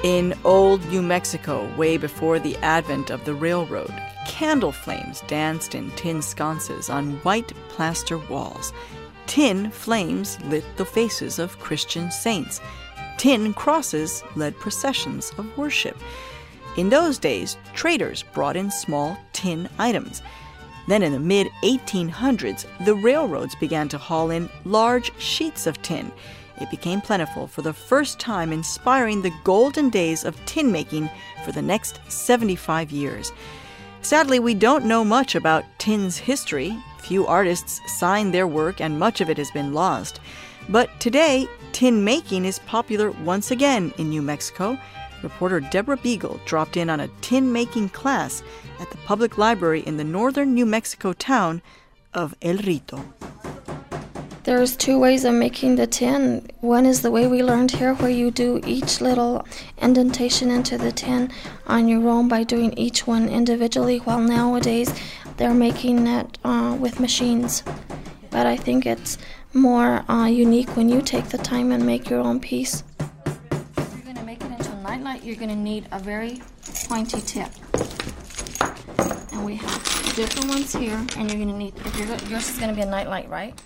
In old New Mexico, way before the advent of the railroad, candle flames danced in tin sconces on white plaster walls. Tin flames lit the faces of Christian saints. Tin crosses led processions of worship. In those days, traders brought in small tin items. Then in the mid-1800s, the railroads began to haul in large sheets of tin. It became plentiful for the first time, inspiring the golden days of tin making for the next 75 years. Sadly, we don't know much about tin's history. Few artists signed their work, and much of it has been lost. But today, tin making is popular once again in New Mexico. Reporter Deborah Beagle dropped in on a tin-making class at the public library in the northern New Mexico town of El Rito. There's two ways of making the tin. One is the way we learned here, where you do each little indentation into the tin on your own by doing each one individually, while nowadays they're making it with machines. But I think it's more unique when you take the time and make your own piece. If you're going to make it into a nightlight, you're going to need a very pointy tip. And we have different ones here, and you're going to need, yours is going to be a nightlight, right?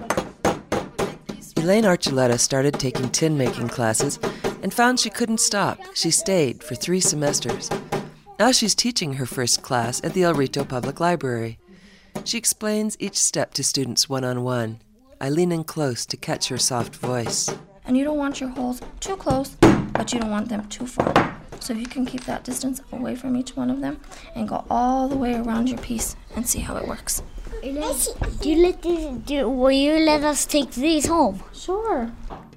Elaine Archuleta started taking tin-making classes and found she couldn't stop. She stayed for 3 semesters. Now she's teaching her first class at the El Rito Public Library. She explains each step to students one-on-one. I lean in close to catch her soft voice. And you don't want your holes too close, but you don't want them too far. So if you can keep that distance away from each one of them and go all the way around your piece and see how it works. Will you let us take these home? Sure.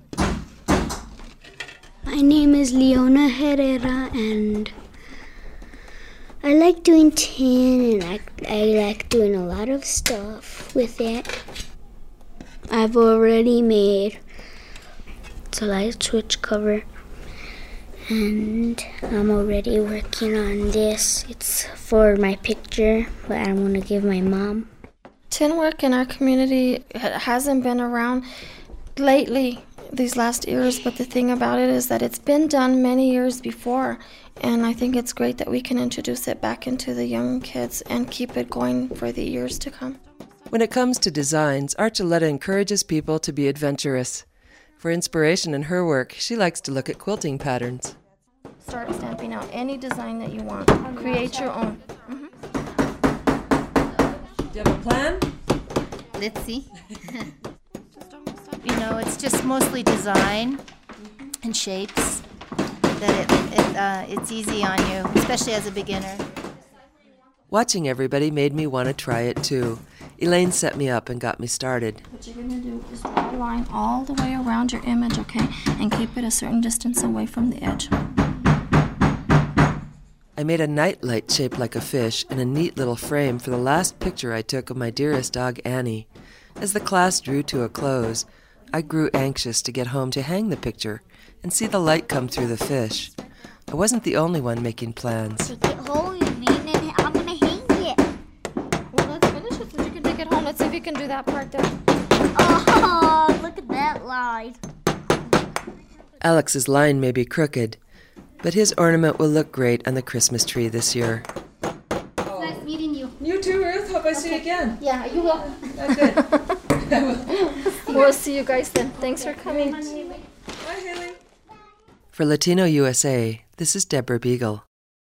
My name is Leona Herrera, and I like doing tin, and I like doing a lot of stuff with it. I've already made a light switch cover, and I'm already working on this. It's for my picture, but I want to give my mom. Tin work in our community hasn't been around lately these last years, but the thing about it is that it's been done many years before, and I think it's great that we can introduce it back into the young kids and keep it going for the years to come. When it comes to designs, Archuleta encourages people to be adventurous. For inspiration in her work, she likes to look at quilting patterns. Start stamping out any design that you want. Create your own. Do you have a plan? Let's see. It's just mostly design and shapes that it's easy on you, especially as a beginner. Watching everybody made me want to try it too. Elaine set me up and got me started. What you're going to do is draw a line all the way around your image, okay? And keep it a certain distance away from the edge. I made a nightlight shaped like a fish and a neat little frame for the last picture I took of my dearest dog, Annie. As the class drew to a close, I grew anxious to get home to hang the picture and see the light come through the fish. I wasn't the only one making plans. Take it home, and I'm going to hang it. Well, let's finish it so you can take it home. Let's see if you can do that part there. Oh, look at that line. Alex's line may be crooked, but his ornament will look great on the Christmas tree this year. Nice meeting you. You too, Ruth. Hope I see you again. Yeah, you will. Good. We'll see you guys then. Thanks for coming. For Latino USA, this is Deborah Beagle.